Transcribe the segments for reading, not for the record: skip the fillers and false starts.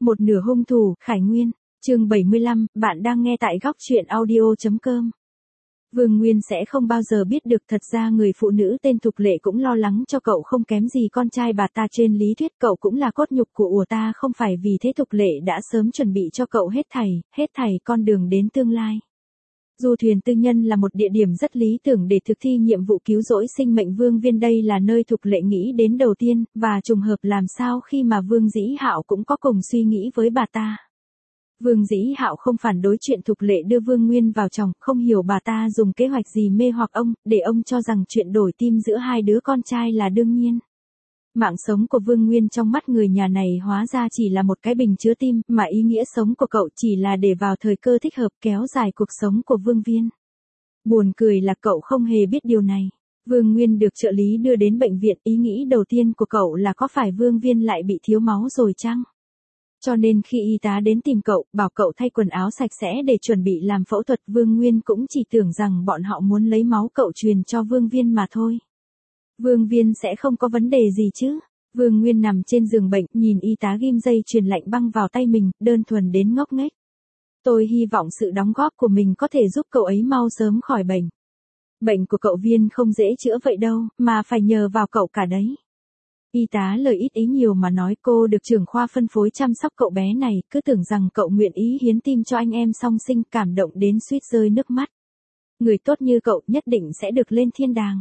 Một nửa hung thủ, Khải Nguyên, chương 75, bạn đang nghe tại góc truyện audio.com. Vương Nguyên sẽ không bao giờ biết được thật ra người phụ nữ tên Thục Lệ cũng lo lắng cho cậu không kém gì con trai bà ta, trên lý thuyết cậu cũng là cốt nhục của ta, không phải vì thế Thục Lệ đã sớm chuẩn bị cho cậu hết thảy con đường đến tương lai. Du thuyền tư nhân là một địa điểm rất lý tưởng để thực thi nhiệm vụ cứu rỗi sinh mệnh Vương Viên, đây là nơi Thục Lệ nghĩ đến đầu tiên, và trùng hợp làm sao khi mà Vương Dĩ Hạo cũng có cùng suy nghĩ với bà ta. Vương Dĩ Hạo không phản đối chuyện Thục Lệ đưa Vương Nguyên vào chồng, không hiểu bà ta dùng kế hoạch gì mê hoặc ông, để ông cho rằng chuyện đổi tim giữa hai đứa con trai là đương nhiên. Mạng sống của Vương Nguyên trong mắt người nhà này hóa ra chỉ là một cái bình chứa tim, mà ý nghĩa sống của cậu chỉ là để vào thời cơ thích hợp kéo dài cuộc sống của Vương Viên. Buồn cười là cậu không hề biết điều này. Vương Nguyên được trợ lý đưa đến bệnh viện, ý nghĩ đầu tiên của cậu là có phải Vương Viên lại bị thiếu máu rồi chăng? Cho nên khi y tá đến tìm cậu, bảo cậu thay quần áo sạch sẽ để chuẩn bị làm phẫu thuật, Vương Nguyên cũng chỉ tưởng rằng bọn họ muốn lấy máu cậu truyền cho Vương Viên mà thôi. Vương Viên sẽ không có vấn đề gì chứ? Vương Nguyên nằm trên giường bệnh, nhìn y tá ghim dây chuyền lạnh băng vào tay mình, đơn thuần đến ngốc nghếch. Tôi hy vọng sự đóng góp của mình có thể giúp cậu ấy mau sớm khỏi bệnh. Bệnh của cậu Viên không dễ chữa vậy đâu, mà phải nhờ vào cậu cả đấy. Y tá lời ít ý nhiều mà nói, cô được trưởng khoa phân phối chăm sóc cậu bé này, cứ tưởng rằng cậu nguyện ý hiến tim cho anh em song sinh, cảm động đến suýt rơi nước mắt. Người tốt như cậu nhất định sẽ được lên thiên đàng.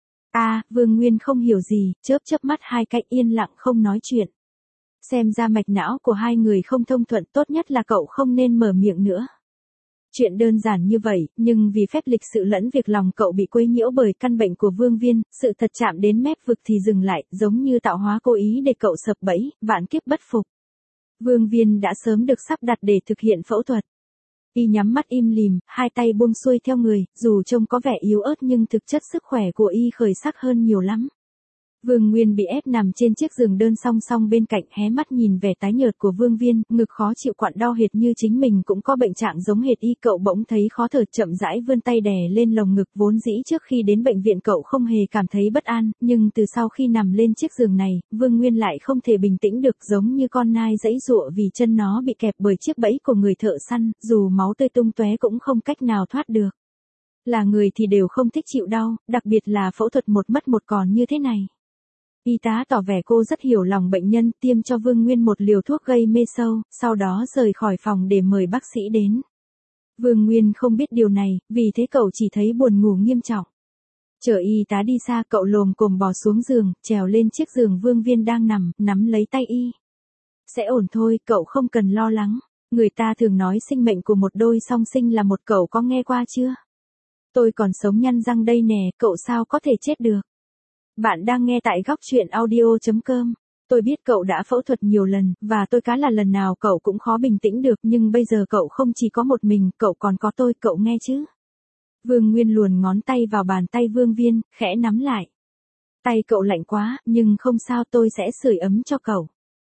Vương Nguyên không hiểu gì, chớp mắt hai cái, yên lặng không nói chuyện. Xem ra mạch não của hai người không thông thuận, tốt nhất là cậu không nên mở miệng nữa. Chuyện đơn giản như vậy, nhưng vì phép lịch sự lẫn việc lòng cậu bị quấy nhiễu bởi căn bệnh của Vương Viên, sự thật chạm đến mép vực thì dừng lại, giống như tạo hóa cố ý để cậu sập bẫy, vạn kiếp bất phục. Vương Viên đã sớm được sắp đặt để thực hiện phẫu thuật. Y nhắm mắt im lìm, hai tay buông xuôi theo người, dù trông có vẻ yếu ớt nhưng thực chất sức khỏe của y khởi sắc hơn nhiều lắm. Vương Nguyên bị ép nằm trên chiếc giường đơn song song bên cạnh, hé mắt nhìn vẻ tái nhợt của Vương Viên, ngực khó chịu quặn đau hệt như chính mình cũng có bệnh trạng giống hệt y. Cậu bỗng thấy khó thở, chậm rãi vươn tay đè lên lồng ngực, vốn dĩ trước khi đến bệnh viện cậu không hề cảm thấy bất an, nhưng từ sau khi nằm lên chiếc giường này, Vương Nguyên lại không thể bình tĩnh được, giống như con nai giãy giụa vì chân nó bị kẹp bởi chiếc bẫy của người thợ săn, dù máu tươi tung tóe cũng không cách nào thoát được. Là người thì đều không thích chịu đau, đặc biệt là phẫu thuật một mất một còn như thế này. Y tá tỏ vẻ cô rất hiểu lòng bệnh nhân, tiêm cho Vương Nguyên một liều thuốc gây mê sâu, sau đó rời khỏi phòng để mời bác sĩ đến. Vương Nguyên không biết điều này, vì thế cậu chỉ thấy buồn ngủ nghiêm trọng. Chờ y tá đi xa, cậu lồm cồm bò xuống giường, trèo lên chiếc giường Vương Viên đang nằm, nắm lấy tay y. Sẽ ổn thôi, cậu không cần lo lắng. Người ta thường nói sinh mệnh của một đôi song sinh là một, cậu có nghe qua chưa? Tôi còn sống nhăn răng đây nè, cậu sao có thể chết được? Bạn đang nghe tại góc truyện audio.com. Tôi biết cậu đã phẫu thuật nhiều lần, và tôi cá là lần nào cậu cũng khó bình tĩnh được, nhưng bây giờ cậu không chỉ có một mình, cậu còn có tôi, cậu nghe chứ? Vương Nguyên luồn ngón tay vào bàn tay Vương Viên, khẽ nắm lại. Tay cậu lạnh quá, nhưng không sao, tôi sẽ sưởi ấm cho cậu.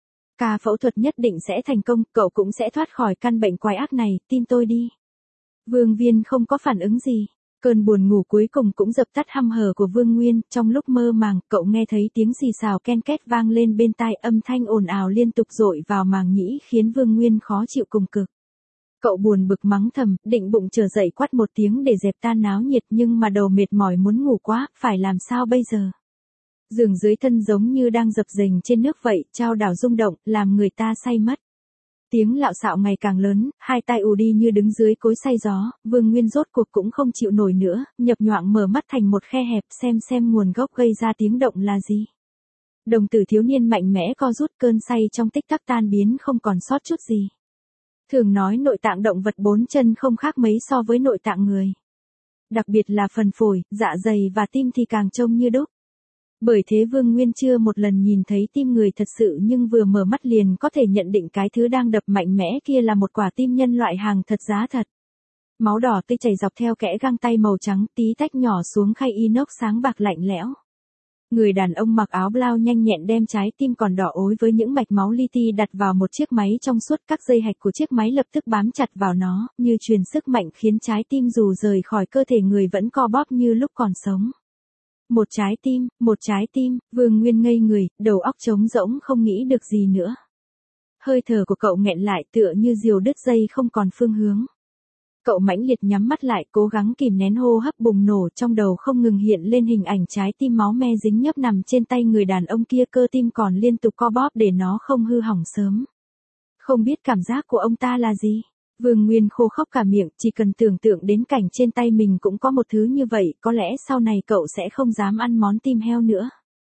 Ca phẫu thuật nhất định sẽ thành công, cậu cũng sẽ thoát khỏi căn bệnh quái ác này, tin tôi đi. Vương Viên không có phản ứng gì. Cơn buồn ngủ cuối cùng cũng dập tắt hăm hở của Vương Nguyên, trong lúc mơ màng, cậu nghe thấy tiếng xì xào ken két vang lên bên tai, âm thanh ồn ào liên tục dội vào màng nhĩ khiến Vương Nguyên khó chịu cùng cực. Cậu buồn bực mắng thầm, định bụng trở dậy quát một tiếng để dẹp tan náo nhiệt, nhưng mà đầu mệt mỏi muốn ngủ quá, phải làm sao bây giờ? Giường dưới thân giống như đang dập dềnh trên nước vậy, chao đảo rung động, làm người ta say mất. Tiếng lạo xạo ngày càng lớn, hai tay ù đi như đứng dưới cối xay gió, Vương Nguyên rốt cuộc cũng không chịu nổi nữa, nhập nhoạng mở mắt thành một khe hẹp, xem nguồn gốc gây ra tiếng động là gì. Đồng tử thiếu niên mạnh mẽ co rút, cơn say trong tích tắc tan biến không còn sót chút gì. Thường nói nội tạng động vật bốn chân không khác mấy so với nội tạng người. Đặc biệt là phần phổi, dạ dày và tim thì càng trông như đúc. Bởi thế Vương Nguyên chưa một lần nhìn thấy tim người thật sự, nhưng vừa mở mắt liền có thể nhận định cái thứ đang đập mạnh mẽ kia là một quả tim nhân loại hàng thật giá thật. Máu đỏ tươi chảy dọc theo kẽ găng tay màu trắng, tí tách nhỏ xuống khay inox sáng bạc lạnh lẽo. Người đàn ông mặc áo blau nhanh nhẹn đem trái tim còn đỏ ối với những mạch máu li ti đặt vào một chiếc máy trong suốt, các dây hạch của chiếc máy lập tức bám chặt vào nó, như truyền sức mạnh khiến trái tim dù rời khỏi cơ thể người vẫn co bóp như lúc còn sống. Một trái tim, Vương Nguyên ngây người, đầu óc trống rỗng không nghĩ được gì nữa. Hơi thở của cậu nghẹn lại tựa như diều đứt dây không còn phương hướng. Cậu mãnh liệt nhắm mắt lại, cố gắng kìm nén hô hấp bùng nổ, trong đầu không ngừng hiện lên hình ảnh trái tim máu me dính nhớp nằm trên tay người đàn ông kia, cơ tim còn liên tục co bóp để nó không hư hỏng sớm. Không biết cảm giác của ông ta là gì? Vương Nguyên khô khốc cả miệng, chỉ cần tưởng tượng đến cảnh trên tay mình cũng có một thứ như vậy, có lẽ sau này cậu sẽ không dám ăn món tim heo nữa.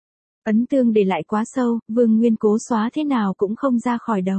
Ấn tương để lại quá sâu, Vương Nguyên cố xóa thế nào cũng không ra khỏi đầu.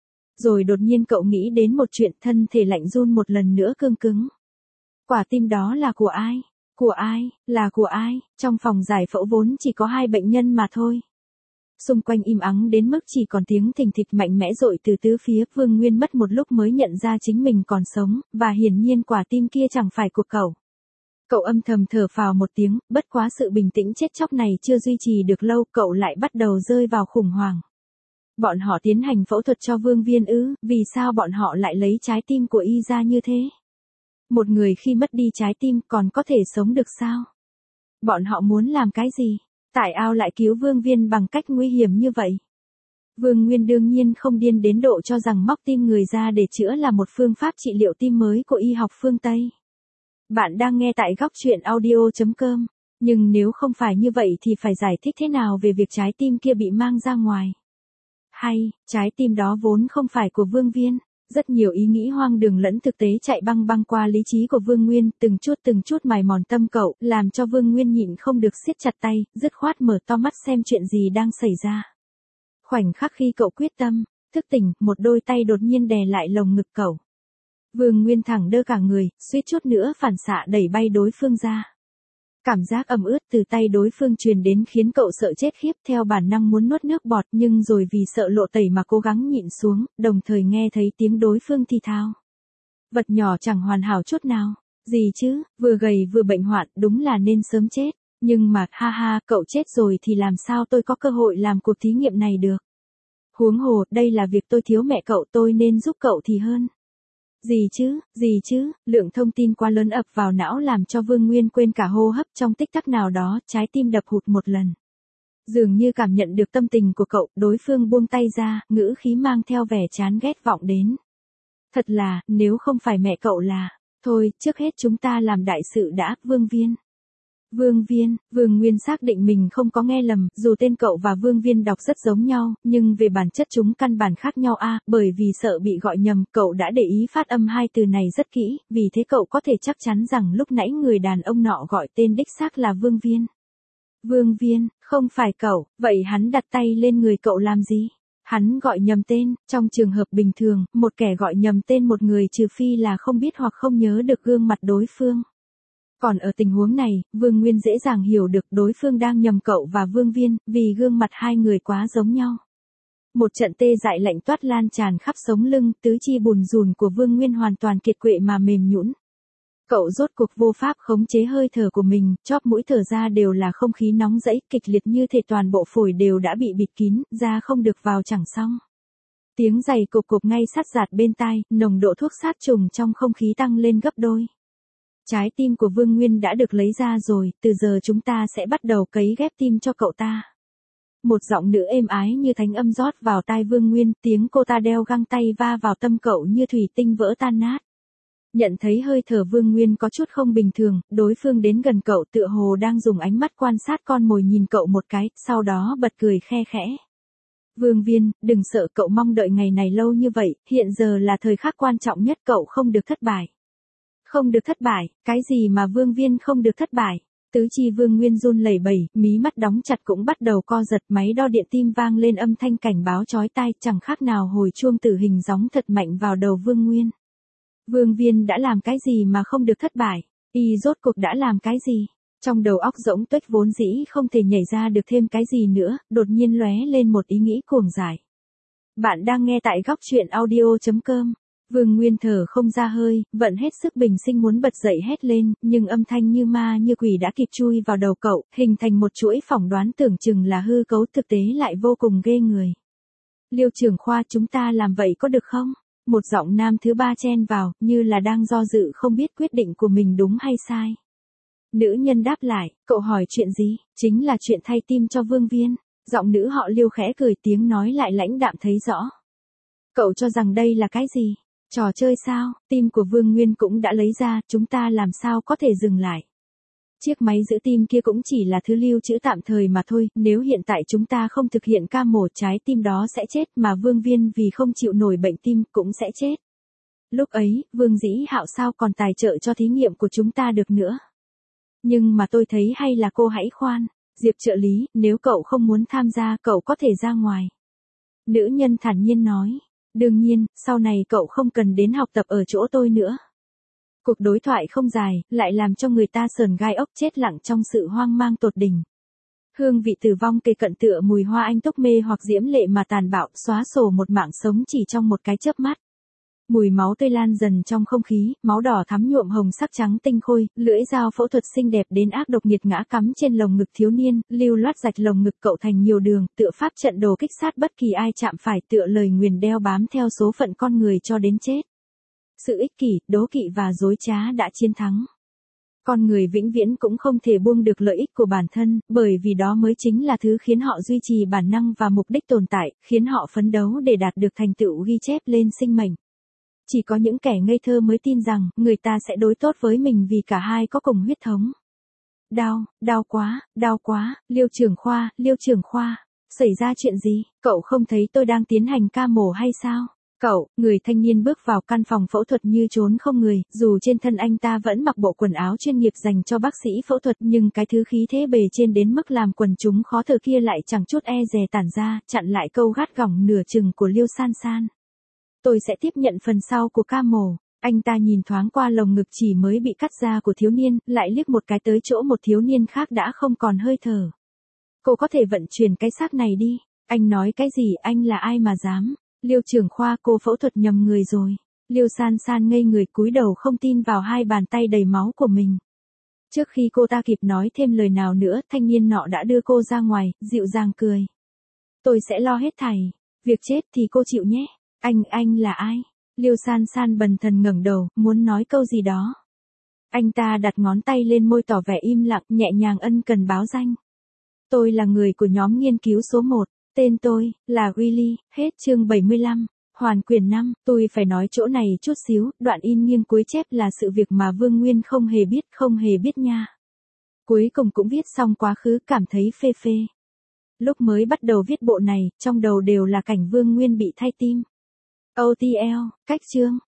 Rồi đột nhiên cậu nghĩ đến một chuyện, thân thể lạnh run một lần nữa cương cứng. Quả tim đó là của ai? Của ai? Là của ai? Trong phòng giải phẫu vốn chỉ có 2 bệnh nhân mà thôi. Xung quanh im ắng đến mức chỉ còn tiếng thình thịch mạnh mẽ dội từ tứ phía. Vương Nguyên mất một lúc mới nhận ra chính mình còn sống, và hiển nhiên quả tim kia chẳng phải của cậu. Cậu âm thầm thở phào một tiếng, bất quá sự bình tĩnh chết chóc này chưa duy trì được lâu, cậu lại bắt đầu rơi vào khủng hoảng. Bọn họ tiến hành phẫu thuật cho Vương Viên ư? Vì sao bọn họ lại lấy trái tim của y ra như thế? Một người khi mất đi trái tim còn có thể sống được sao? Bọn họ muốn làm cái gì? Tại ao lại cứu Vương Viên bằng cách nguy hiểm như vậy? Vương Nguyên đương nhiên không điên đến độ cho rằng móc tim người ra để chữa là một phương pháp trị liệu tim mới của y học phương Tây. Bạn đang nghe tại góc truyện audio.com. Nhưng nếu không phải như vậy thì phải giải thích thế nào về việc trái tim kia bị mang ra ngoài? Hay, trái tim đó vốn không phải của Vương Viên. Rất nhiều ý nghĩ hoang đường lẫn thực tế chạy băng băng qua lý trí của Vương Nguyên, từng chút mài mòn tâm cậu, làm cho Vương Nguyên nhịn không được siết chặt tay, dứt khoát mở to mắt xem chuyện gì đang xảy ra. Khoảnh khắc khi cậu quyết tâm, thức tỉnh, một đôi tay đột nhiên đè lại lồng ngực cậu. Vương Nguyên thẳng đơ cả người, suýt chút nữa phản xạ đẩy bay đối phương ra. Cảm giác ẩm ướt từ tay đối phương truyền đến khiến cậu sợ chết khiếp, theo bản năng muốn nuốt nước bọt, nhưng rồi vì sợ lộ tẩy mà cố gắng nhịn xuống, đồng thời nghe thấy tiếng đối phương thì thào. Vật nhỏ chẳng hoàn hảo chút nào. Gì chứ, vừa gầy vừa bệnh hoạn, đúng là nên sớm chết. Nhưng mà, ha ha, cậu chết rồi thì làm sao tôi có cơ hội làm cuộc thí nghiệm này được. Huống hồ, đây là việc tôi thiếu mẹ cậu, tôi nên giúp cậu thì hơn. Gì chứ, lượng thông tin quá lớn ập vào não làm cho Vương Nguyên quên cả hô hấp, trong tích tắc nào đó, trái tim đập hụt một lần. Dường như cảm nhận được tâm tình của cậu, đối phương buông tay ra, ngữ khí mang theo vẻ chán ghét vọng đến. Thật là, nếu không phải mẹ cậu là, thôi, trước hết chúng ta làm đại sự đã, Vương Nguyên xác định mình không có nghe lầm, dù tên cậu và Vương Viên đọc rất giống nhau, nhưng về bản chất chúng căn bản khác nhau bởi vì sợ bị gọi nhầm, cậu đã để ý phát âm 2 từ này rất kỹ, vì thế cậu có thể chắc chắn rằng lúc nãy người đàn ông nọ gọi tên đích xác là Vương Viên. Vương Viên, không phải cậu, vậy hắn đặt tay lên người cậu làm gì? Hắn gọi nhầm tên, trong trường hợp bình thường, một kẻ gọi nhầm tên một người trừ phi là không biết hoặc không nhớ được gương mặt đối phương. Còn ở tình huống này, Vương Nguyên dễ dàng hiểu được đối phương đang nhầm cậu và Vương Viên, vì gương mặt 2 người quá giống nhau. Một trận tê dại lạnh toát lan tràn khắp sống lưng, tứ chi bùn rùn của Vương Nguyên hoàn toàn kiệt quệ mà mềm nhũn. Cậu rốt cuộc vô pháp khống chế hơi thở của mình, chóp mũi thở ra đều là không khí nóng rẫy, kịch liệt như thể toàn bộ phổi đều đã bị bịt kín, da không được vào chẳng xong. Tiếng giày cộp cộp ngay sát giạt bên tai, nồng độ thuốc sát trùng trong không khí tăng lên gấp đôi. Trái tim của Vương Nguyên đã được lấy ra rồi, từ giờ chúng ta sẽ bắt đầu cấy ghép tim cho cậu ta. Một giọng nữ êm ái như thánh âm rót vào tai Vương Nguyên, tiếng cô ta đeo găng tay va vào tâm cậu như thủy tinh vỡ tan nát. Nhận thấy hơi thở Vương Nguyên có chút không bình thường, đối phương đến gần cậu tựa hồ đang dùng ánh mắt quan sát con mồi nhìn cậu một cái, sau đó bật cười khe khẽ. Vương Viên, đừng sợ, cậu mong đợi ngày này lâu như vậy, hiện giờ là thời khắc quan trọng nhất, cậu không được thất bại. Không được thất bại, cái gì mà Vương Viên không được thất bại? Tứ chi Vương Nguyên run lẩy bẩy, mí mắt đóng chặt cũng bắt đầu co giật, máy đo điện tim vang lên âm thanh cảnh báo chói tai, chẳng khác nào hồi chuông tử hình gióng thật mạnh vào đầu Vương Nguyên. Vương Viên đã làm cái gì mà không được thất bại? Y rốt cuộc đã làm cái gì? Trong đầu óc rỗng tuếch vốn dĩ không thể nhảy ra được thêm cái gì nữa, đột nhiên lóe lên một ý nghĩ cuồng dại. Bạn đang nghe tại góc truyện audio.com. Vương Nguyên thở không ra hơi, vận hết sức bình sinh muốn bật dậy hét lên, nhưng âm thanh như ma như quỷ đã kịp chui vào đầu cậu, hình thành một chuỗi phỏng đoán tưởng chừng là hư cấu, thực tế lại vô cùng ghê người. Liêu trưởng khoa, chúng ta làm vậy có được không? Một giọng nam thứ ba chen vào, như là đang do dự không biết quyết định của mình đúng hay sai. Nữ nhân đáp lại, cậu hỏi chuyện gì? Chính là chuyện thay tim cho Vương Viên. Giọng nữ họ Liêu khẽ cười, tiếng nói lại lãnh đạm thấy rõ. Cậu cho rằng đây là cái gì? Trò chơi sao? Tim của Vương Nguyên cũng đã lấy ra, chúng ta làm sao có thể dừng lại. Chiếc máy giữ tim kia cũng chỉ là thứ lưu trữ tạm thời mà thôi, nếu hiện tại chúng ta không thực hiện ca mổ trái tim đó sẽ chết, mà Vương Viên vì không chịu nổi bệnh tim cũng sẽ chết. Lúc ấy, Vương Dĩ Hạo sao còn tài trợ cho thí nghiệm của chúng ta được nữa. Nhưng mà tôi thấy hay là cô hãy khoan, Diệp trợ lý, nếu cậu không muốn tham gia cậu có thể ra ngoài. Nữ nhân thản nhiên nói, đương nhiên, sau này cậu không cần đến học tập ở chỗ tôi nữa. Cuộc đối thoại không dài, lại làm cho người ta sờn gai ốc, chết lặng trong sự hoang mang tột đỉnh. Hương vị tử vong kề cận tựa mùi hoa anh túc mê hoặc diễm lệ mà tàn bạo, xóa sổ một mạng sống chỉ trong một cái chớp mắt. Mùi máu tươi lan dần trong không khí, máu đỏ thắm nhuộm hồng sắc trắng tinh khôi, lưỡi dao phẫu thuật xinh đẹp đến ác độc nghiệt ngã cắm trên lồng ngực thiếu niên, lưu loát rạch lồng ngực cậu thành nhiều đường, tựa pháp trận đồ kích sát bất kỳ ai chạm phải, tựa lời nguyền đeo bám theo số phận con người cho đến chết. Sự ích kỷ, đố kỵ và dối trá đã chiến thắng. Con người vĩnh viễn cũng không thể buông được lợi ích của bản thân, bởi vì đó mới chính là thứ khiến họ duy trì bản năng và mục đích tồn tại, khiến họ phấn đấu để đạt được thành tựu ghi chép lên sinh mệnh. Chỉ có những kẻ ngây thơ mới tin rằng, người ta sẽ đối tốt với mình vì cả hai có cùng huyết thống. Đau quá, Liêu trưởng khoa, xảy ra chuyện gì, cậu không thấy tôi đang tiến hành ca mổ hay sao? Cậu, người thanh niên bước vào căn phòng phẫu thuật như trốn không người, dù trên thân anh ta vẫn mặc bộ quần áo chuyên nghiệp dành cho bác sĩ phẫu thuật nhưng cái thứ khí thế bề trên đến mức làm quần chúng khó thở kia lại chẳng chút e dè tản ra, chặn lại câu gắt gỏng nửa chừng của Liêu San San. Tôi sẽ tiếp nhận phần sau của ca mổ. Anh ta nhìn thoáng qua lồng ngực chỉ mới bị cắt ra của thiếu niên, lại liếc một cái tới chỗ một thiếu niên khác đã không còn hơi thở. Cô có thể vận chuyển cái xác này đi. Anh nói cái gì, anh là ai mà dám? Liêu trưởng khoa, cô phẫu thuật nhầm người rồi. Liêu San San ngây người cúi đầu không tin vào hai bàn tay đầy máu của mình. Trước khi cô ta kịp nói thêm lời nào nữa, thanh niên nọ đã đưa cô ra ngoài, dịu dàng cười. Tôi sẽ lo hết thảy. Việc chết thì cô chịu nhé. Anh là ai? Liêu San San bần thần ngẩng đầu, muốn nói câu gì đó. Anh ta đặt ngón tay lên môi tỏ vẻ im lặng, nhẹ nhàng ân cần báo danh. Tôi là người của nhóm nghiên cứu số 1, tên tôi là Willy, hết chương 75. Hoàn quyển 5, tôi phải nói chỗ này chút xíu, đoạn in nghiêng cuối chép là sự việc mà Vương Nguyên không hề biết nha. Cuối cùng cũng viết xong quá khứ, cảm thấy phê phê. Lúc mới bắt đầu viết bộ này, trong đầu đều là cảnh Vương Nguyên bị thay tim. OTL, cách chương.